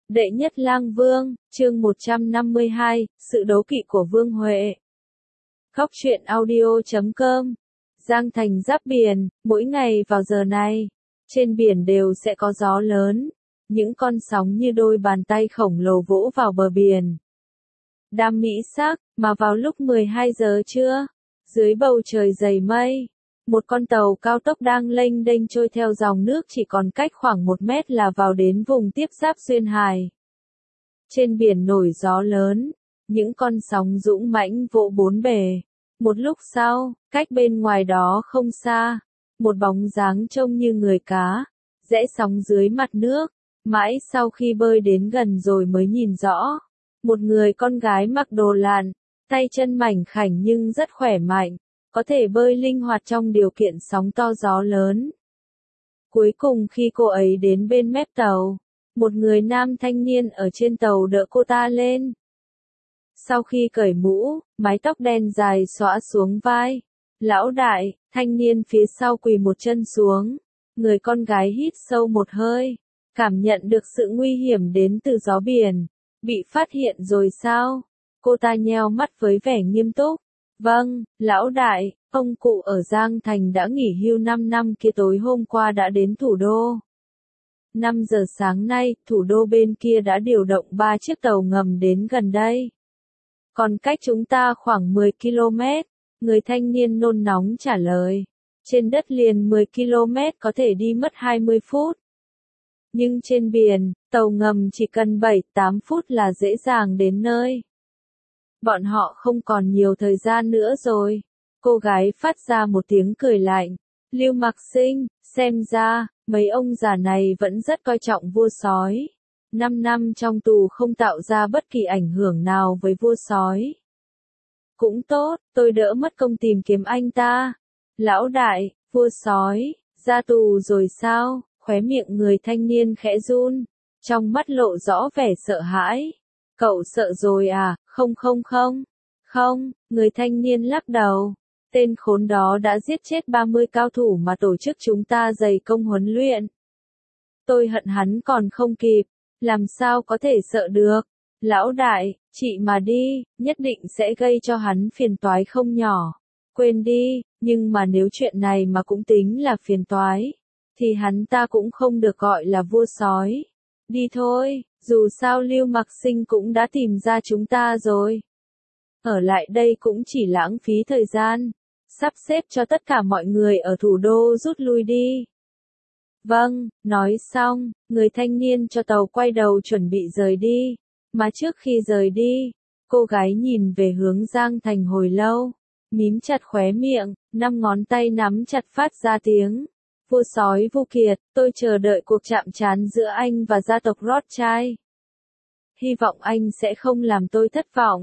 Đệ nhất lang vương, chương 152, sự đố kỵ của Vương Huệ. Góc truyện audio.com. Giang Thành giáp biển, mỗi ngày vào giờ này, trên biển đều sẽ có gió lớn, những con sóng như đôi bàn tay khổng lồ vỗ vào bờ biển. Đam mỹ sắc, mà vào lúc 12 giờ trưa, dưới bầu trời dày mây, một con tàu cao tốc đang lênh đênh trôi theo dòng nước chỉ còn cách khoảng 1 mét là vào đến vùng tiếp giáp Duyên Hải. Trên biển nổi gió lớn, những con sóng dũng mãnh vỗ bốn bề. Một lúc sau, cách bên ngoài đó không xa, một bóng dáng trông như người cá, rẽ sóng dưới mặt nước. Mãi sau khi bơi đến gần rồi mới nhìn rõ, một người con gái mặc đồ lặn, tay chân mảnh khảnh nhưng rất khỏe mạnh, có thể bơi linh hoạt trong điều kiện sóng to gió lớn. Cuối cùng khi cô ấy đến bên mép tàu, một người nam thanh niên ở trên tàu đỡ cô ta lên. Sau khi cởi mũ, mái tóc đen dài xõa xuống vai, lão đại, thanh niên phía sau quỳ một chân xuống, người con gái hít sâu một hơi, cảm nhận được sự nguy hiểm đến từ gió biển. Bị phát hiện rồi sao? Cô ta nheo mắt với vẻ nghiêm túc. Vâng, lão đại, ông cụ ở Giang Thành đã nghỉ hưu 5 năm kia tối hôm qua đã đến thủ đô. 5 giờ sáng nay, thủ đô bên kia đã điều động 3 chiếc tàu ngầm đến gần đây. Còn cách chúng ta khoảng 10 km, người thanh niên nôn nóng trả lời. Trên đất liền 10 km có thể đi mất 20 phút. Nhưng trên biển, tàu ngầm chỉ cần 7-8 phút là dễ dàng đến nơi. Bọn họ không còn nhiều thời gian nữa rồi. Cô gái phát ra một tiếng cười lạnh. Lưu Mặc Sinh, xem ra, mấy ông già này vẫn rất coi trọng vua sói. 5 năm trong tù không tạo ra bất kỳ ảnh hưởng nào với vua sói. Cũng tốt, tôi đỡ mất công tìm kiếm anh ta. Lão đại, vua sói, ra tù rồi sao? Khóe miệng người thanh niên khẽ run, trong mắt lộ rõ vẻ sợ hãi. Cậu sợ rồi à? Không, người thanh niên lắc đầu. Tên khốn đó đã giết chết 30 cao thủ mà tổ chức chúng ta dày công huấn luyện. Tôi hận hắn còn không kịp, làm sao có thể sợ được. Lão đại, chị mà đi, nhất định sẽ gây cho hắn phiền toái không nhỏ. Quên đi, nhưng mà nếu chuyện này mà cũng tính là phiền toái, thì hắn ta cũng không được gọi là vua sói. Đi thôi, dù sao Lưu Mặc Sinh cũng đã tìm ra chúng ta rồi. Ở lại đây cũng chỉ lãng phí thời gian. Sắp xếp cho tất cả mọi người ở thủ đô rút lui đi. Vâng, nói xong, người thanh niên cho tàu quay đầu chuẩn bị rời đi. Mà trước khi rời đi, cô gái nhìn về hướng Giang Thành hồi lâu, mím chặt khóe miệng, 5 ngón tay nắm chặt phát ra tiếng. Vua sói Vu Kiệt, tôi chờ đợi cuộc chạm trán giữa anh và gia tộc Rothschild. Hy vọng anh sẽ không làm tôi thất vọng.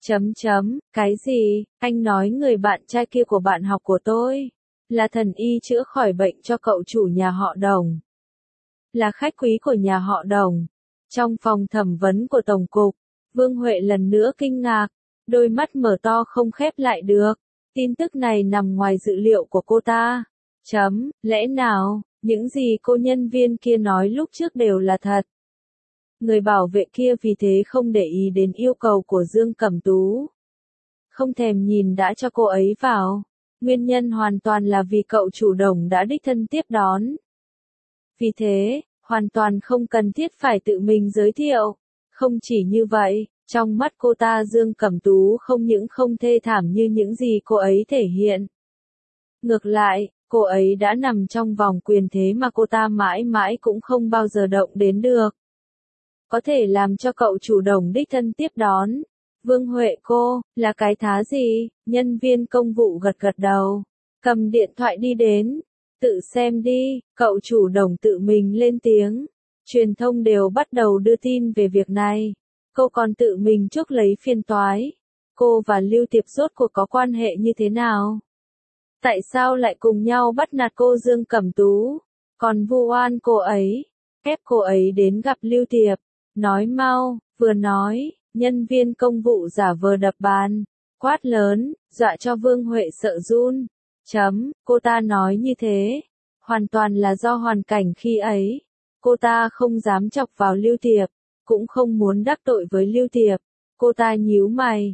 Cái gì? Anh nói người bạn trai kia của bạn học của tôi là thần y chữa khỏi bệnh cho cậu chủ nhà họ Đồng. Là khách quý của nhà họ Đồng. Trong phòng thẩm vấn của Tổng cục, Vương Huệ lần nữa kinh ngạc, đôi mắt mở to không khép lại được. Tin tức này nằm ngoài dự liệu của cô ta. Lẽ nào, những gì cô nhân viên kia nói lúc trước đều là thật? Người bảo vệ kia vì thế không để ý đến yêu cầu của Dương Cẩm Tú. Không thèm nhìn đã cho cô ấy vào. Nguyên nhân hoàn toàn là vì cậu chủ Đồng đã đích thân tiếp đón. Vì thế, hoàn toàn không cần thiết phải tự mình giới thiệu. Không chỉ như vậy, trong mắt cô ta Dương Cẩm Tú không những không thê thảm như những gì cô ấy thể hiện. Ngược lại, cô ấy đã nằm trong vòng quyền thế mà cô ta mãi mãi cũng không bao giờ động đến được. Có thể làm cho cậu chủ Đồng đích thân tiếp đón. Vương Huệ cô, là cái thá gì? Nhân viên công vụ gật gật đầu, cầm điện thoại đi đến. Tự xem đi, cậu chủ Đồng tự mình lên tiếng. Truyền thông đều bắt đầu đưa tin về việc này. Cô còn tự mình chuốc lấy phiền toái. Cô và Lưu Tiệp rốt cuộc có quan hệ như thế nào? Tại sao lại cùng nhau bắt nạt cô Dương Cẩm Tú? Còn vu oan cô ấy, ép cô ấy đến gặp Lưu Tiệp. Nói mau, vừa nói, nhân viên công vụ giả vờ đập bàn, quát lớn, dọa cho Vương Huệ sợ run. Cô ta nói như thế, hoàn toàn là do hoàn cảnh khi ấy. Cô ta không dám chọc vào Lưu Tiệp, cũng không muốn đắc tội với Lưu Tiệp. Cô ta nhíu mày,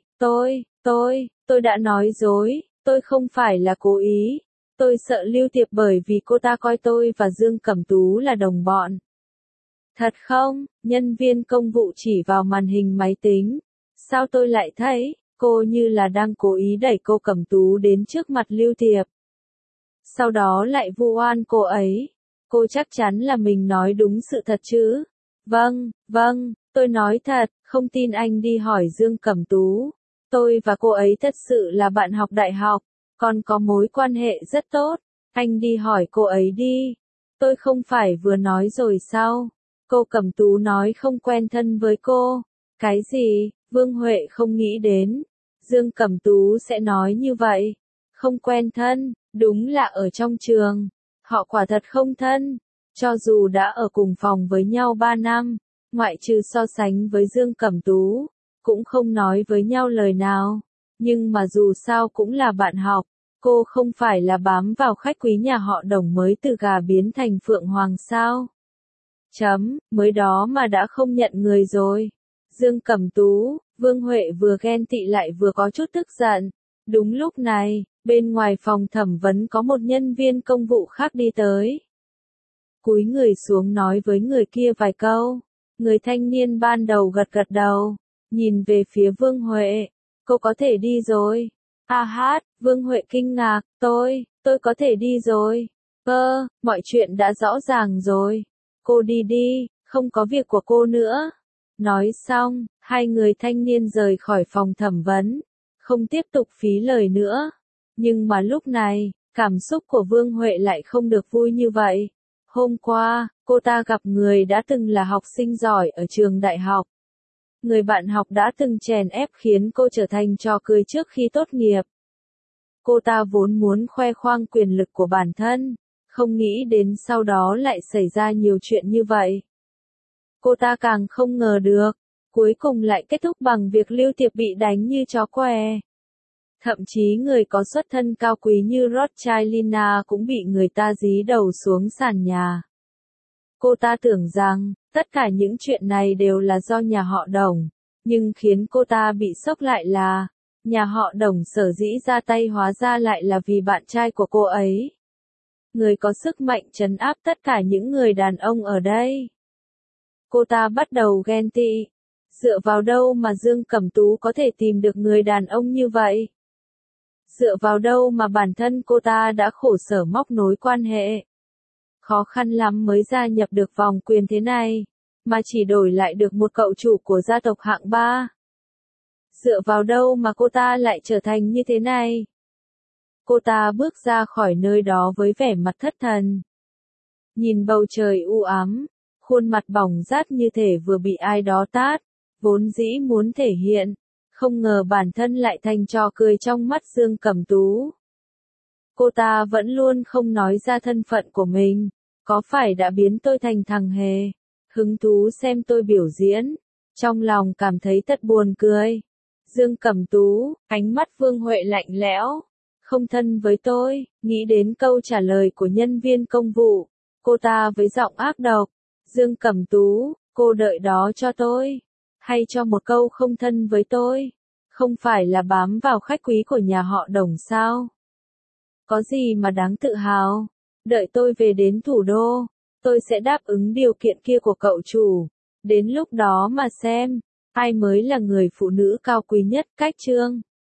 tôi đã nói dối, tôi không phải là cố ý. Tôi sợ Lưu Tiệp bởi vì cô ta coi tôi và Dương Cẩm Tú là đồng bọn. Thật không? Nhân viên công vụ chỉ vào màn hình máy tính. Sao tôi lại thấy, cô như là đang cố ý đẩy cô Cẩm Tú đến trước mặt Lưu Tiệp. Sau đó lại vu oan cô ấy. Cô chắc chắn là mình nói đúng sự thật chứ? Vâng, tôi nói thật, không tin anh đi hỏi Dương Cẩm Tú. Tôi và cô ấy thật sự là bạn học đại học, còn có mối quan hệ rất tốt. Anh đi hỏi cô ấy đi. Tôi không phải vừa nói rồi sao? Cô Cẩm Tú nói không quen thân với cô. Cái gì? Vương Huệ không nghĩ đến. Dương Cẩm Tú sẽ nói như vậy. Không quen thân, đúng là ở trong trường. Họ quả thật không thân. Cho dù đã ở cùng phòng với nhau 3 năm, ngoại trừ so sánh với Dương Cẩm Tú, cũng không nói với nhau lời nào. Nhưng mà dù sao cũng là bạn học. Cô không phải là bám vào khách quý nhà họ Đồng mới từ gà biến thành phượng hoàng sao? Mới đó mà đã không nhận người rồi. Dương Cẩm Tú, Vương Huệ vừa ghen tị lại vừa có chút tức giận. Đúng lúc này, bên ngoài phòng thẩm vấn có một nhân viên công vụ khác đi tới. Cúi người xuống nói với người kia vài câu. Người thanh niên ban đầu gật gật đầu, nhìn về phía Vương Huệ. Cô có thể đi rồi. Vương Huệ kinh ngạc, tôi có thể đi rồi. Mọi chuyện đã rõ ràng rồi. Cô đi đi, không có việc của cô nữa. Nói xong, hai người thanh niên rời khỏi phòng thẩm vấn, không tiếp tục phí lời nữa. Nhưng mà lúc này, cảm xúc của Vương Huệ lại không được vui như vậy. Hôm qua, cô ta gặp người đã từng là học sinh giỏi ở trường đại học. Người bạn học đã từng chèn ép khiến cô trở thành trò cười trước khi tốt nghiệp. Cô ta vốn muốn khoe khoang quyền lực của bản thân, không nghĩ đến sau đó lại xảy ra nhiều chuyện như vậy. Cô ta càng không ngờ được, cuối cùng lại kết thúc bằng việc Lưu Tiệp bị đánh như chó què. Thậm chí người có xuất thân cao quý như Rothschild Lina cũng bị người ta dí đầu xuống sàn nhà. Cô ta tưởng rằng, tất cả những chuyện này đều là do nhà họ Đồng, nhưng khiến cô ta bị sốc lại là, nhà họ Đồng sở dĩ ra tay hóa ra lại là vì bạn trai của cô ấy. Người có sức mạnh trấn áp tất cả những người đàn ông ở đây. Cô ta bắt đầu ghen tị. Dựa vào đâu mà Dương Cẩm Tú có thể tìm được người đàn ông như vậy? Dựa vào đâu mà bản thân cô ta đã khổ sở móc nối quan hệ? Khó khăn lắm mới gia nhập được vòng quyền thế này, mà chỉ đổi lại được một cậu chủ của gia tộc hạng 3. Dựa vào đâu mà cô ta lại trở thành như thế này? Cô ta bước ra khỏi nơi đó với vẻ mặt thất thần. Nhìn bầu trời u ám, khuôn mặt bỏng rát như thể vừa bị ai đó tát, vốn dĩ muốn thể hiện, không ngờ bản thân lại thành trò cười trong mắt Dương Cẩm Tú. Cô ta vẫn luôn không nói ra thân phận của mình, có phải đã biến tôi thành thằng hề, hứng thú xem tôi biểu diễn, trong lòng cảm thấy thật buồn cười. Dương Cẩm Tú, ánh mắt Vương Huệ lạnh lẽo, không thân với tôi, nghĩ đến câu trả lời của nhân viên công vụ, cô ta với giọng ác độc, Dương Cẩm Tú, cô đợi đó cho tôi, hay cho một câu không thân với tôi, không phải là bám vào khách quý của nhà họ Đồng sao? Có gì mà đáng tự hào, đợi tôi về đến thủ đô, tôi sẽ đáp ứng điều kiện kia của cậu chủ, đến lúc đó mà xem, ai mới là người phụ nữ cao quý nhất cách Trương.